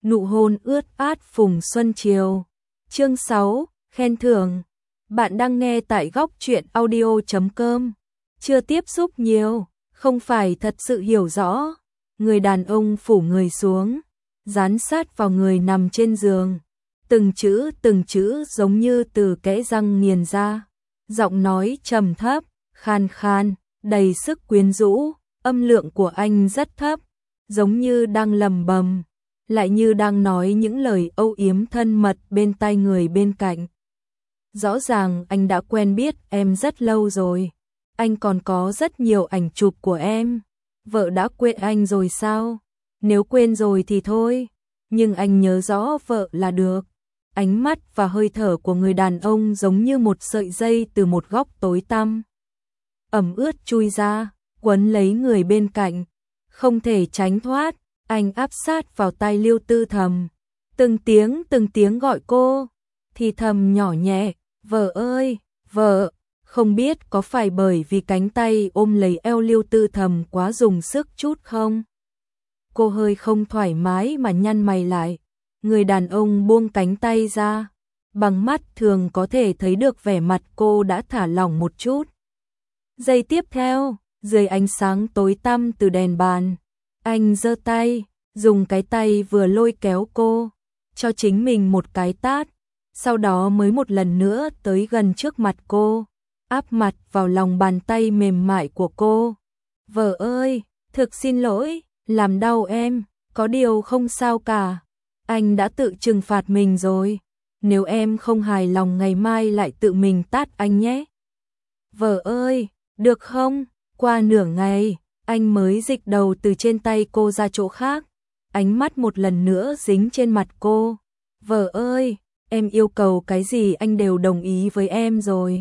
Nụ hôn ướt át phùng xuân chiều. Chương 6, khen thưởng. Bạn đang nghe tại góc truyện audio.com. Chưa tiếp xúc nhiều, không phải thật sự hiểu rõ. Người đàn ông phủ người xuống, dán sát vào người nằm trên giường. Từng chữ giống như từ kẽ răng nghiền ra. Giọng nói trầm thấp, khan khan, đầy sức quyến rũ. Âm lượng của anh rất thấp, giống như đang lẩm bẩm, lại như đang nói những lời âu yếm thân mật bên tai người bên cạnh. Rõ ràng anh đã quen biết em rất lâu rồi. Anh còn có rất nhiều ảnh chụp của em. Vợ đã quên anh rồi sao? Nếu quên rồi thì thôi, nhưng anh nhớ rõ vợ là được. Ánh mắt và hơi thở của người đàn ông giống như một sợi dây từ một góc tối tăm ẩm ướt chui ra, quấn lấy người bên cạnh, không thể tránh thoát. Anh áp sát vào tai Liêu Tư Thầm, từng tiếng gọi cô, thì thầm nhỏ nhẹ, "Vợ ơi, vợ." Không biết có phải bởi vì cánh tay ôm lấy eo Liêu Tư Thầm quá dùng sức chút không? Cô hơi không thoải mái mà nhăn mày lại. Người đàn ông buông cánh tay ra, bằng mắt thường có thể thấy được vẻ mặt cô đã thả lỏng một chút. Giây tiếp theo, dưới ánh sáng tối tăm từ đèn bàn, anh giơ tay, dùng cái tay vừa lôi kéo cô, cho chính mình một cái tát, sau đó mới một lần nữa tới gần trước mặt cô, áp mặt vào lòng bàn tay mềm mại của cô. "Vợ ơi, thực xin lỗi, làm đau em, có điều không sao cả. Anh đã tự trừng phạt mình rồi, nếu em không hài lòng ngày mai lại tự mình tát anh nhé." "Vợ ơi, được không?" Qua nửa ngày, anh mới dịch đầu từ trên tay cô ra chỗ khác, ánh mắt một lần nữa dính trên mặt cô. "Vợ ơi, em yêu cầu cái gì anh đều đồng ý với em rồi.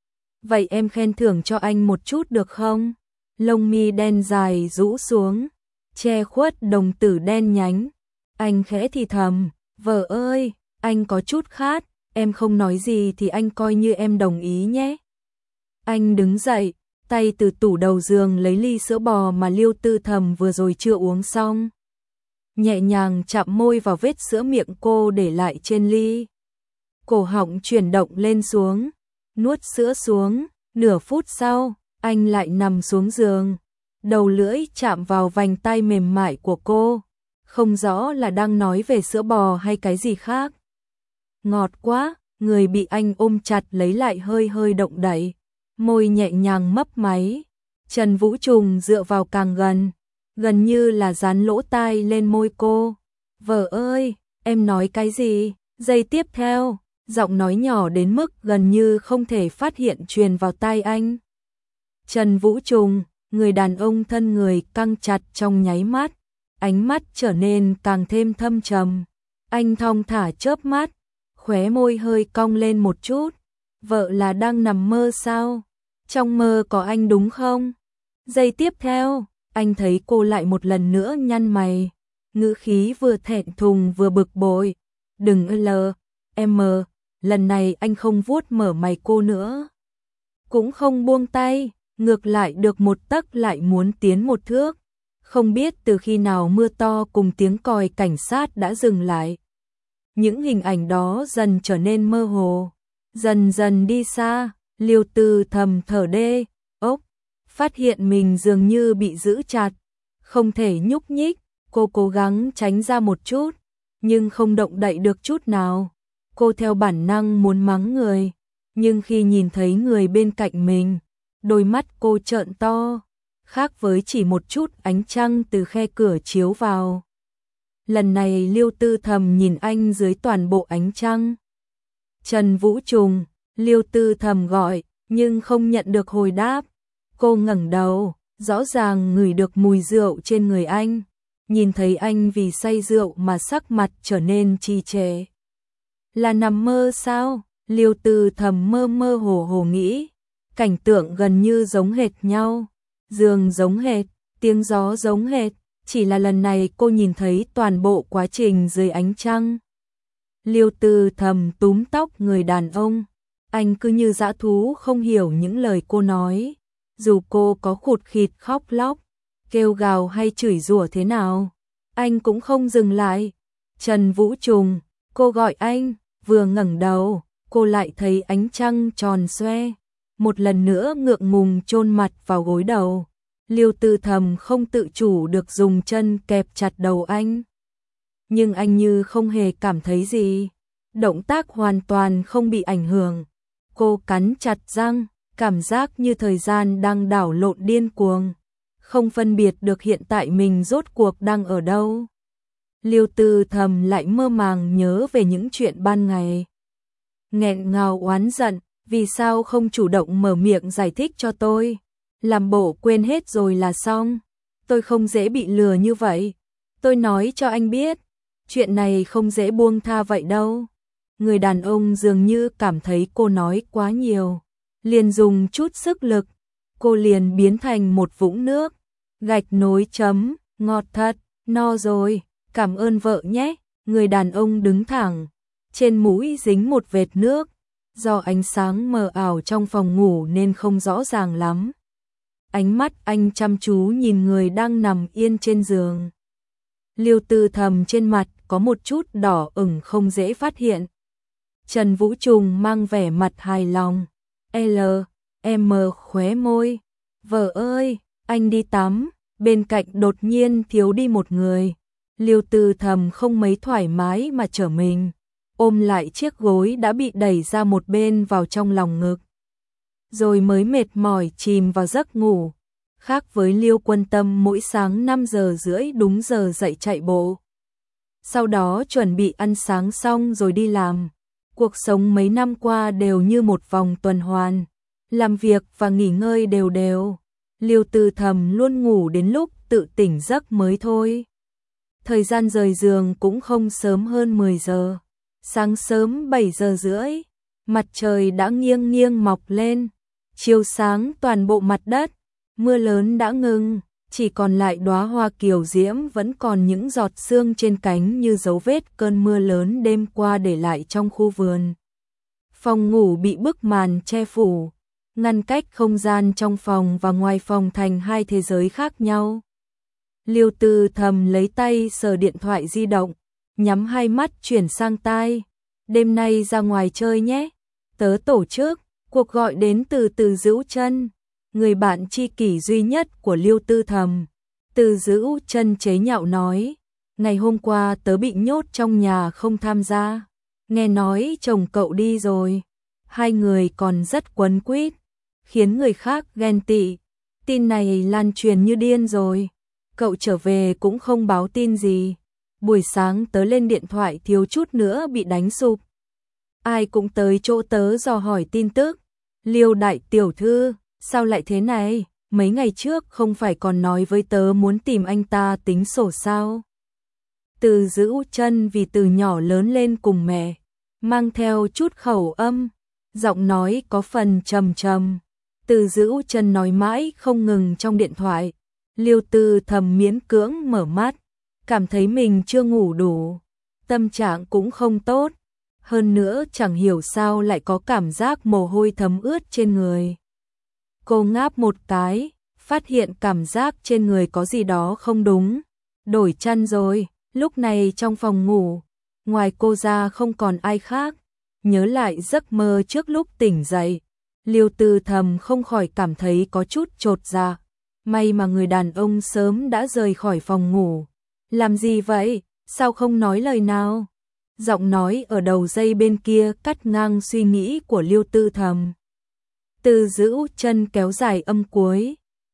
Vậy em khen thưởng cho anh một chút được không?" Lông mi đen dài rũ xuống, che khuất đồng tử đen nhánh. Anh khẽ thì thầm, "Vợ ơi, anh có chút khát, em không nói gì thì anh coi như em đồng ý nhé." Anh đứng dậy, tay từ tủ đầu giường lấy ly sữa bò mà Liêu Tư Thầm vừa rồi chưa uống xong. Nhẹ nhàng chạm môi vào vết sữa miệng cô để lại trên ly. Cổ họng chuyển động lên xuống, nuốt sữa xuống. Nửa phút sau, anh lại nằm xuống giường, đầu lưỡi chạm vào vành tai mềm mại của cô. Không rõ là đang nói về sữa bò hay cái gì khác. Ngọt quá, người bị anh ôm chặt lấy lại hơi hơi động đậy, môi nhẹ nhàng mấp máy. Trần Vũ Trùng dựa vào càng gần như là dán lỗ tai lên môi cô. "Vợ ơi, em nói cái gì?" Giây tiếp theo, giọng nói nhỏ đến mức gần như không thể phát hiện truyền vào tai anh. Trần Vũ Trùng, người đàn ông thân người căng chặt trong nháy mắt, ánh mắt trở nên càng thêm thâm trầm. Anh thong thả chớp mắt, khóe môi hơi cong lên một chút. "Vợ là đang nằm mơ sao? Trong mơ có anh đúng không?" Giây tiếp theo, anh thấy cô lại một lần nữa nhăn mày, ngữ khí vừa thẹn thùng vừa bực bội. "Đừng em, lần này anh không vuốt mở mày cô nữa, cũng không buông tay, ngược lại được một tấc lại muốn tiến một thước." Không biết từ khi nào mưa to cùng tiếng còi cảnh sát đã dừng lại. Những hình ảnh đó dần trở nên mơ hồ, dần dần đi xa. Liêu Tư Thầm thở đê ốc, phát hiện mình dường như bị giữ chặt, không thể nhúc nhích. Cô cố gắng tránh ra một chút, nhưng không động đậy được chút nào. Cô theo bản năng muốn mắng người, nhưng khi nhìn thấy người bên cạnh mình, đôi mắt cô trợn to, khác với chỉ một chút ánh trăng từ khe cửa chiếu vào. Lần này Liêu Tư Thầm nhìn anh dưới toàn bộ ánh trăng. "Trần Vũ Trùng." Liêu Tư Thầm gọi, nhưng không nhận được hồi đáp. Cô ngẩng đầu, rõ ràng ngửi được mùi rượu trên người anh, nhìn thấy anh vì say rượu mà sắc mặt trở nên trì trệ. Là nằm mơ sao? Liêu Tư Thầm mơ mơ hồ hồ nghĩ, cảnh tượng gần như giống hệt nhau, giường giống hệt, tiếng gió giống hệt, chỉ là lần này cô nhìn thấy toàn bộ quá trình dưới ánh trăng. Liêu Tư Thầm túm tóc người đàn ông, anh cứ như dã thú không hiểu những lời cô nói, dù cô có khụt khịt khóc lóc, kêu gào hay chửi rủa thế nào, anh cũng không dừng lại. Trần Vũ Trùng, cô gọi anh, vừa ngẩng đầu, cô lại thấy ánh trăng tròn xoe, một lần nữa ngượng ngùng chôn mặt vào gối đầu. Liêu Tư Thầm không tự chủ được dùng chân kẹp chặt đầu anh. Nhưng anh như không hề cảm thấy gì, động tác hoàn toàn không bị ảnh hưởng. Cô cắn chặt răng, cảm giác như thời gian đang đảo lộn điên cuồng, không phân biệt được hiện tại mình rốt cuộc đang ở đâu. Liêu Tư Thầm lại mơ màng nhớ về những chuyện ban ngày. Nghẹn ngào oán giận, vì sao không chủ động mở miệng giải thích cho tôi? Làm bộ quên hết rồi là xong. Tôi không dễ bị lừa như vậy. Tôi nói cho anh biết, chuyện này không dễ buông tha vậy đâu. Người đàn ông dường như cảm thấy cô nói quá nhiều, liền dùng chút sức lực, cô liền biến thành một vũng nước. Gạch nối chấm, ngọt thật, no rồi, cảm ơn vợ nhé. Người đàn ông đứng thẳng, trên mũi dính một vệt nước, do ánh sáng mờ ảo trong phòng ngủ nên không rõ ràng lắm. Ánh mắt anh chăm chú nhìn người đang nằm yên trên giường. Liêu Tư Thầm trên mặt có một chút đỏ ửng không dễ phát hiện. Trần Vũ Trùng mang vẻ mặt hài lòng. M khóe môi. Vợ ơi, anh đi tắm. Bên cạnh đột nhiên thiếu đi một người. Liêu Tư Thầm không mấy thoải mái mà trở mình, ôm lại chiếc gối đã bị đẩy ra một bên vào trong lòng ngực. Rồi mới mệt mỏi chìm vào giấc ngủ. Khác với Liêu Quân Tâm mỗi sáng 5 giờ rưỡi đúng giờ dậy chạy bộ. Sau đó chuẩn bị ăn sáng xong rồi đi làm. Cuộc sống mấy năm qua đều như một vòng tuần hoàn. Làm việc và nghỉ ngơi đều đều. Liêu Tư Thầm luôn ngủ đến lúc tự tỉnh giấc mới thôi. Thời gian rời giường cũng không sớm hơn 10 giờ. Sáng sớm 7 giờ rưỡi, mặt trời đã nghiêng nghiêng mọc lên, chiếu sáng toàn bộ mặt đất. Mưa lớn đã ngừng, chỉ còn lại đóa hoa kiều diễm vẫn còn những giọt sương trên cánh như dấu vết cơn mưa lớn đêm qua để lại trong khu vườn. Phòng ngủ bị bức màn che phủ, ngăn cách không gian trong phòng và ngoài phòng thành hai thế giới khác nhau. Liêu Tư Thầm lấy tay sờ điện thoại di động, nhắm hai mắt chuyển sang tai. Đêm nay ra ngoài chơi nhé. Tớ tổ chức. Cuộc gọi đến từ Từ Dữu Chân, người bạn tri kỷ duy nhất của Liêu Tư Thầm. Từ Dữu Chân chế nhạo nói, ngày hôm qua tớ bị nhốt trong nhà không tham gia. Nghe nói chồng cậu đi rồi. Hai người còn rất quấn quýt, khiến người khác ghen tị. Tin này lan truyền như điên rồi. Cậu trở về cũng không báo tin gì. Buổi sáng tớ lên điện thoại thiếu chút nữa bị đánh sụp. Ai cũng tới chỗ tớ dò hỏi tin tức. Liêu đại tiểu thư, sao lại thế này? Mấy ngày trước không phải còn nói với tớ muốn tìm anh ta tính sổ sao? Từ Dữu Chân vì từ nhỏ lớn lên cùng mẹ, mang theo chút khẩu âm, giọng nói có phần trầm trầm. Từ Dữu Chân nói mãi không ngừng trong điện thoại. Liêu Tư Thầm miễn cưỡng mở mắt, cảm thấy mình chưa ngủ đủ, tâm trạng cũng không tốt. Hơn nữa chẳng hiểu sao lại có cảm giác mồ hôi thấm ướt trên người. Cô ngáp một cái, phát hiện cảm giác trên người có gì đó không đúng. Đổi chăn rồi, lúc này trong phòng ngủ, ngoài cô ra không còn ai khác. Nhớ lại giấc mơ trước lúc tỉnh dậy, Liêu Tư Thầm không khỏi cảm thấy có chút chột dạ. May mà người đàn ông sớm đã rời khỏi phòng ngủ. Làm gì vậy? Sao không nói lời nào? Giọng nói ở đầu dây bên kia cắt ngang suy nghĩ của Liêu Tư Thầm. Từ Dữu Chân kéo dài âm cuối.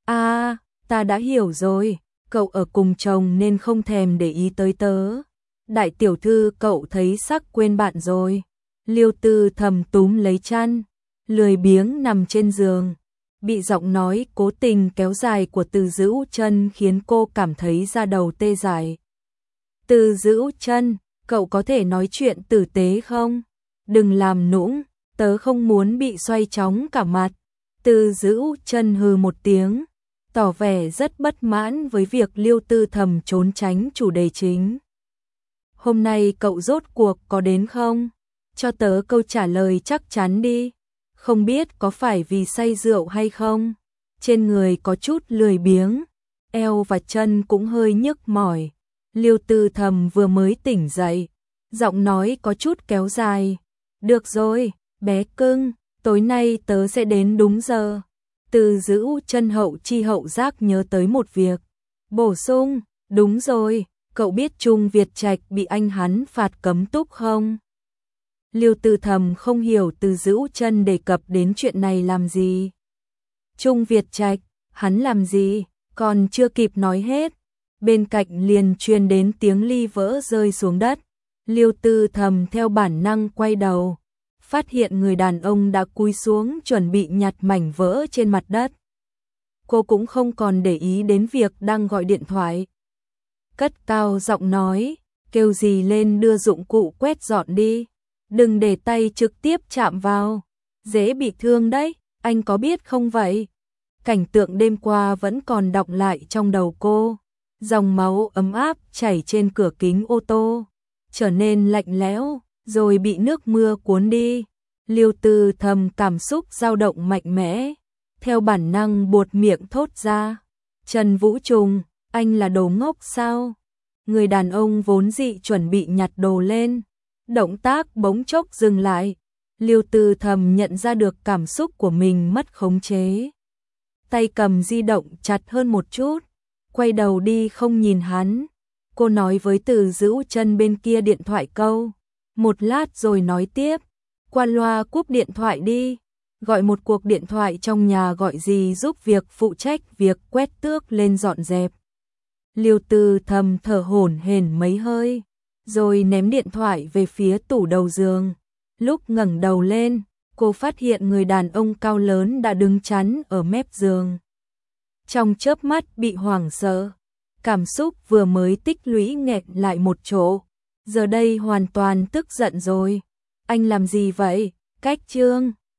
Ta đã hiểu rồi. Cậu ở cùng chồng nên không thèm để ý tới tớ. Đại tiểu thư cậu thấy sắc quên bạn rồi. Liêu Tư Thầm túm lấy chăn, lười biếng nằm trên giường. Bị giọng nói cố tình kéo dài của Từ Dữu Chân khiến cô cảm thấy da đầu tê dại. Từ Dữu Chân, cậu có thể nói chuyện tử tế không? Đừng làm nũng, tớ không muốn bị xoay chóng cả mặt. Từ Dữu Chân hừ một tiếng, tỏ vẻ rất bất mãn với việc Liêu Tư Thầm trốn tránh chủ đề chính. Hôm nay cậu rốt cuộc có đến không? Cho tớ câu trả lời chắc chắn đi. Không biết có phải vì say rượu hay không? Trên người có chút lười biếng, eo và chân cũng hơi nhức mỏi. Liêu Tư Thầm vừa mới tỉnh dậy, giọng nói có chút kéo dài. Được rồi, bé cưng, tối nay tớ sẽ đến đúng giờ. Từ Giữ chân hậu chi hậu giác nhớ tới một việc. Bổ sung, đúng rồi, cậu biết Trung Việt Trạch bị anh hắn phạt cấm túc không? Liêu Tư Thầm không hiểu Từ Giữ chân đề cập đến chuyện này làm gì. Trung Việt Trạch, hắn làm gì? Còn chưa kịp nói hết. Bên cạnh liền truyền đến tiếng ly vỡ rơi xuống đất. Liêu Tư Thầm theo bản năng quay đầu, phát hiện người đàn ông đã cúi xuống chuẩn bị nhặt mảnh vỡ trên mặt đất. Cô cũng không còn để ý đến việc đang gọi điện thoại. Cất cao giọng nói, kêu gì lên đưa dụng cụ quét dọn đi. Đừng để tay trực tiếp chạm vào, dễ bị thương đấy, anh có biết không vậy? Cảnh tượng đêm qua vẫn còn đọng lại trong đầu cô. Dòng máu ấm áp chảy trên cửa kính ô tô, trở nên lạnh lẽo, rồi bị nước mưa cuốn đi. Liêu Tư Thầm cảm xúc dao động mạnh mẽ, theo bản năng buột miệng thốt ra. Trần Vũ Trùng, anh là đồ ngốc sao? Người đàn ông vốn dị chuẩn bị nhặt đồ lên, động tác bỗng chốc dừng lại. Liêu Tư Thầm nhận ra được cảm xúc của mình mất khống chế. Tay cầm di động chặt hơn một chút, quay đầu đi không nhìn hắn. Cô nói với Từ Giữ chân bên kia điện thoại câu. Một lát rồi nói tiếp. Qua loa cúp điện thoại đi. Gọi một cuộc điện thoại trong nhà gọi gì giúp việc phụ trách việc quét tước lên dọn dẹp. Liêu Tư Thầm thở hổn hển mấy hơi, rồi ném điện thoại về phía tủ đầu giường. Lúc ngẩng đầu lên, cô phát hiện người đàn ông cao lớn đã đứng chắn ở mép giường. Trong chớp mắt bị hoảng sợ, cảm xúc vừa mới tích lũy nghẹn lại một chỗ, giờ đây hoàn toàn tức giận rồi. Anh làm gì vậy? Cách Trương